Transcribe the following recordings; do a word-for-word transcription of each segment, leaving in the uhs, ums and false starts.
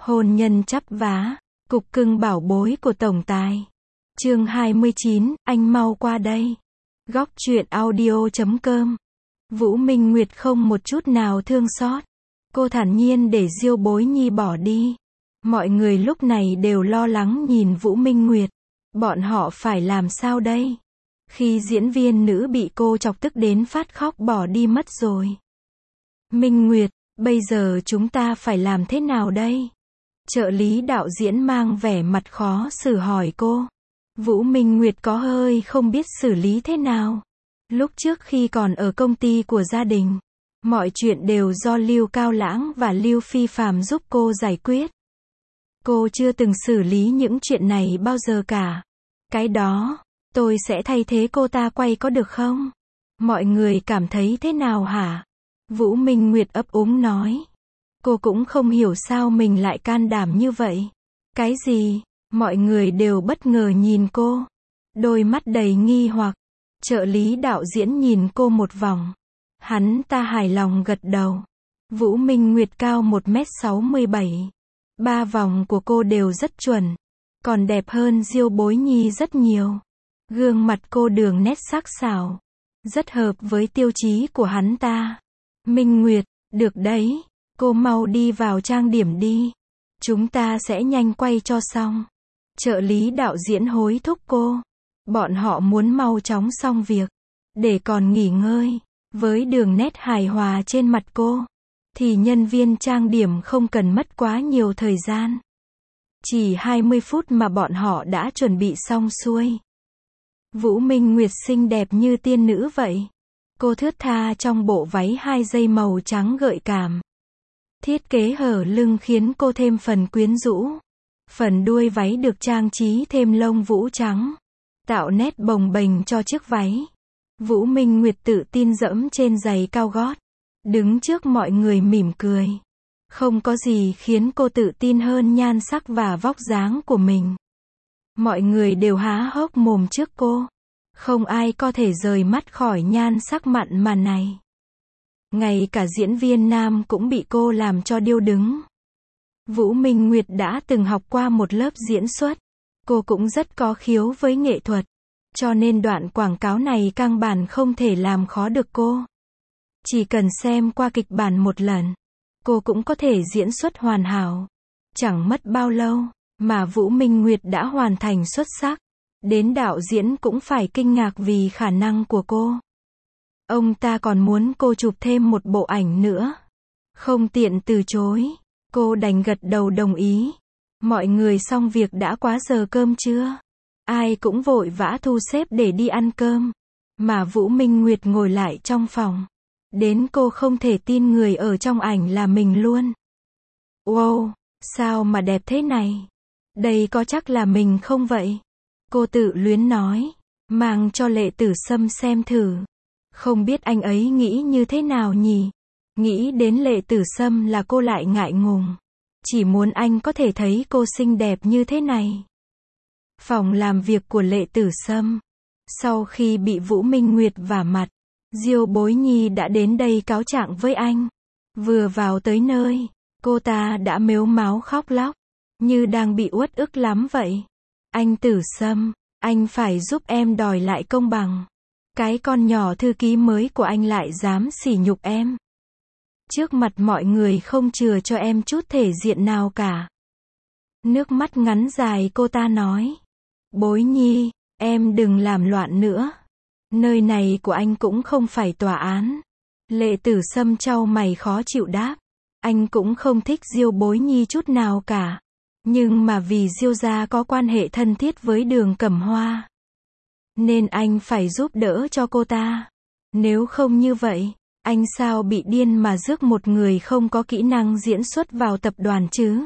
Hôn nhân chắp vá, cục cưng bảo bối của tổng tài. Chương hai mươi chín, anh mau qua đây. Góc truyện audio chấm com. Vũ Minh Nguyệt không một chút nào thương xót. Cô thản nhiên để Diêu Bối Nhi bỏ đi. Mọi người lúc này đều lo lắng nhìn Vũ Minh Nguyệt. Bọn họ phải làm sao đây? Khi diễn viên nữ bị cô chọc tức đến phát khóc bỏ đi mất rồi. Minh Nguyệt, bây giờ chúng ta phải làm thế nào đây? Trợ lý đạo diễn mang vẻ mặt khó xử hỏi cô. Vũ Minh Nguyệt có hơi không biết xử lý thế nào. Lúc trước khi còn ở công ty của gia đình, mọi chuyện đều do Lưu Cao Lãng và Lưu Phi Phàm giúp cô giải quyết. Cô chưa từng xử lý những chuyện này bao giờ cả. Cái đó, tôi sẽ thay thế cô ta quay có được không? Mọi người cảm thấy thế nào hả? Vũ Minh Nguyệt ấp úng nói. Cô cũng không hiểu sao mình lại can đảm như vậy. Cái gì? Mọi người đều bất ngờ nhìn cô. Đôi mắt đầy nghi hoặc. Trợ lý đạo diễn nhìn cô một vòng. Hắn ta hài lòng gật đầu. Vũ Minh Nguyệt cao một mét sáu mươi bảy. Ba vòng của cô đều rất chuẩn. Còn đẹp hơn Diêu Bối Nhi rất nhiều. Gương mặt cô đường nét sắc sảo. Rất hợp với tiêu chí của hắn ta. Minh Nguyệt, được đấy. Cô mau đi vào trang điểm đi. Chúng ta sẽ nhanh quay cho xong. Trợ lý đạo diễn hối thúc cô. Bọn họ muốn mau chóng xong việc. Để còn nghỉ ngơi. Với đường nét hài hòa trên mặt cô. Thì nhân viên trang điểm không cần mất quá nhiều thời gian. Chỉ hai mươi phút mà bọn họ đã chuẩn bị xong xuôi. Vũ Minh Nguyệt xinh đẹp như tiên nữ vậy. Cô thướt tha trong bộ váy hai dây màu trắng gợi cảm. Thiết kế hở lưng khiến cô thêm phần quyến rũ. Phần đuôi váy được trang trí thêm lông vũ trắng. Tạo nét bồng bềnh cho chiếc váy. Vũ Minh Nguyệt tự tin dẫm trên giày cao gót. Đứng trước mọi người mỉm cười. Không có gì khiến cô tự tin hơn nhan sắc và vóc dáng của mình. Mọi người đều há hốc mồm trước cô. Không ai có thể rời mắt khỏi nhan sắc mặn mà này. Ngay cả diễn viên nam cũng bị cô làm cho điêu đứng. Vũ Minh Nguyệt đã từng học qua một lớp diễn xuất. Cô cũng rất có khiếu với nghệ thuật. Cho nên đoạn quảng cáo này căn bản không thể làm khó được cô. Chỉ cần xem qua kịch bản một lần, cô cũng có thể diễn xuất hoàn hảo. Chẳng mất bao lâu, mà Vũ Minh Nguyệt đã hoàn thành xuất sắc. Đến đạo diễn cũng phải kinh ngạc vì khả năng của cô. Ông ta còn muốn cô chụp thêm một bộ ảnh nữa. Không tiện từ chối, cô đành gật đầu đồng ý. Mọi người xong việc đã quá giờ cơm trưa. Ai cũng vội vã thu xếp để đi ăn cơm. Mà Vũ Minh Nguyệt ngồi lại trong phòng. Đến cô không thể tin người ở trong ảnh là mình luôn. Wow, sao mà đẹp thế này? Đây có chắc là mình không vậy? Cô tự luyến nói, mang cho Lệ Tử Sâm xem thử. Không biết anh ấy nghĩ như thế nào nhỉ? Nghĩ đến Lệ Tử Sâm là cô lại ngại ngùng. Chỉ muốn anh có thể thấy cô xinh đẹp như thế này. Phòng làm việc của Lệ Tử Sâm. Sau khi bị Vũ Minh Nguyệt vả mặt, Diêu Bối Nhi đã đến đây cáo trạng với anh. Vừa vào tới nơi, cô ta đã mếu máo khóc lóc, như đang bị uất ức lắm vậy. Anh Tử Sâm, anh phải giúp em đòi lại công bằng. Cái con nhỏ thư ký mới của anh lại dám sỉ nhục em. Trước mặt mọi người không chừa cho em chút thể diện nào cả. Nước mắt ngắn dài cô ta nói. Bối Nhi, em đừng làm loạn nữa. Nơi này của anh cũng không phải tòa án. Lệ Tử Sâm chau mày khó chịu đáp. Anh cũng không thích Diêu Bối Nhi chút nào cả. Nhưng mà vì Diêu gia có quan hệ thân thiết với Đường Cẩm Hoa, nên anh phải giúp đỡ cho cô ta. Nếu không như vậy, anh sao bị điên mà rước một người không có kỹ năng diễn xuất vào tập đoàn chứ?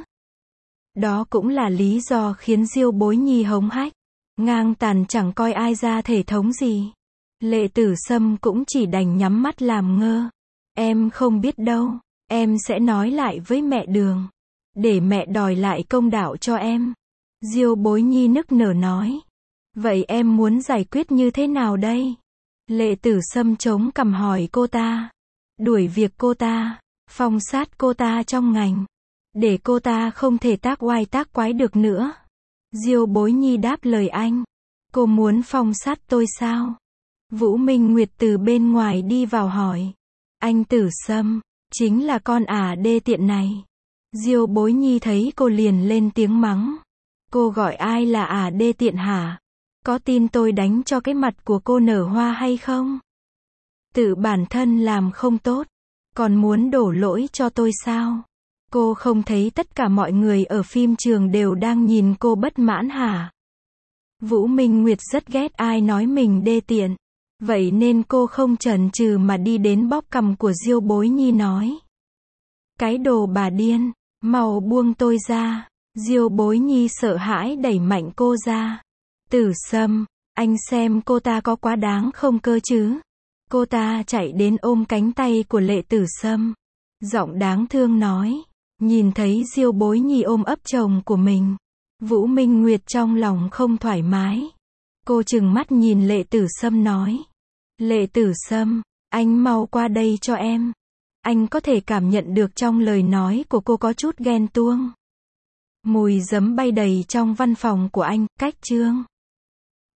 Đó cũng là lý do khiến Diêu Bối Nhi hống hách, ngang tàn chẳng coi ai ra thể thống gì. Lệ Tử Sâm cũng chỉ đành nhắm mắt làm ngơ. Em không biết đâu, em sẽ nói lại với mẹ Đường. Để mẹ đòi lại công đạo cho em. Diêu Bối Nhi nức nở nói. Vậy em muốn giải quyết như thế nào đây? Lệ Tử Sâm chống cằm hỏi cô ta. Đuổi việc cô ta. Phong sát cô ta trong ngành. để cô ta không thể tác oai tác quái được nữa. Diêu Bối Nhi đáp lời anh. Cô muốn phong sát tôi sao? Vũ Minh Nguyệt từ bên ngoài đi vào hỏi. Anh Tử Sâm, chính là con ả đê tiện này. Diêu Bối Nhi thấy cô liền lên tiếng mắng. Cô gọi ai là ả đê tiện hả? Có tin tôi đánh cho cái mặt của cô nở hoa hay không? Tự bản thân làm không tốt, còn muốn đổ lỗi cho tôi sao? Cô không thấy tất cả mọi người ở phim trường đều đang nhìn cô bất mãn hả? Vũ Minh Nguyệt rất ghét ai nói mình đê tiện. Vậy nên cô không chần chừ mà đi đến bóp cằm của Diêu Bối Nhi nói. Cái đồ bà điên, mau buông tôi ra. Diêu Bối Nhi sợ hãi đẩy mạnh cô ra. Tử Sâm, anh xem cô ta có quá đáng không cơ chứ? Cô ta chạy đến ôm cánh tay của Lệ Tử Sâm. Giọng đáng thương nói. Nhìn thấy Diêu Bối Nhi ôm ấp chồng của mình. Vũ Minh Nguyệt trong lòng không thoải mái. Cô trừng mắt nhìn Lệ Tử Sâm nói. Lệ Tử Sâm, anh mau qua đây cho em. Anh có thể cảm nhận được trong lời nói của cô có chút ghen tuông. Mùi giấm bay đầy trong văn phòng của anh, cách chương.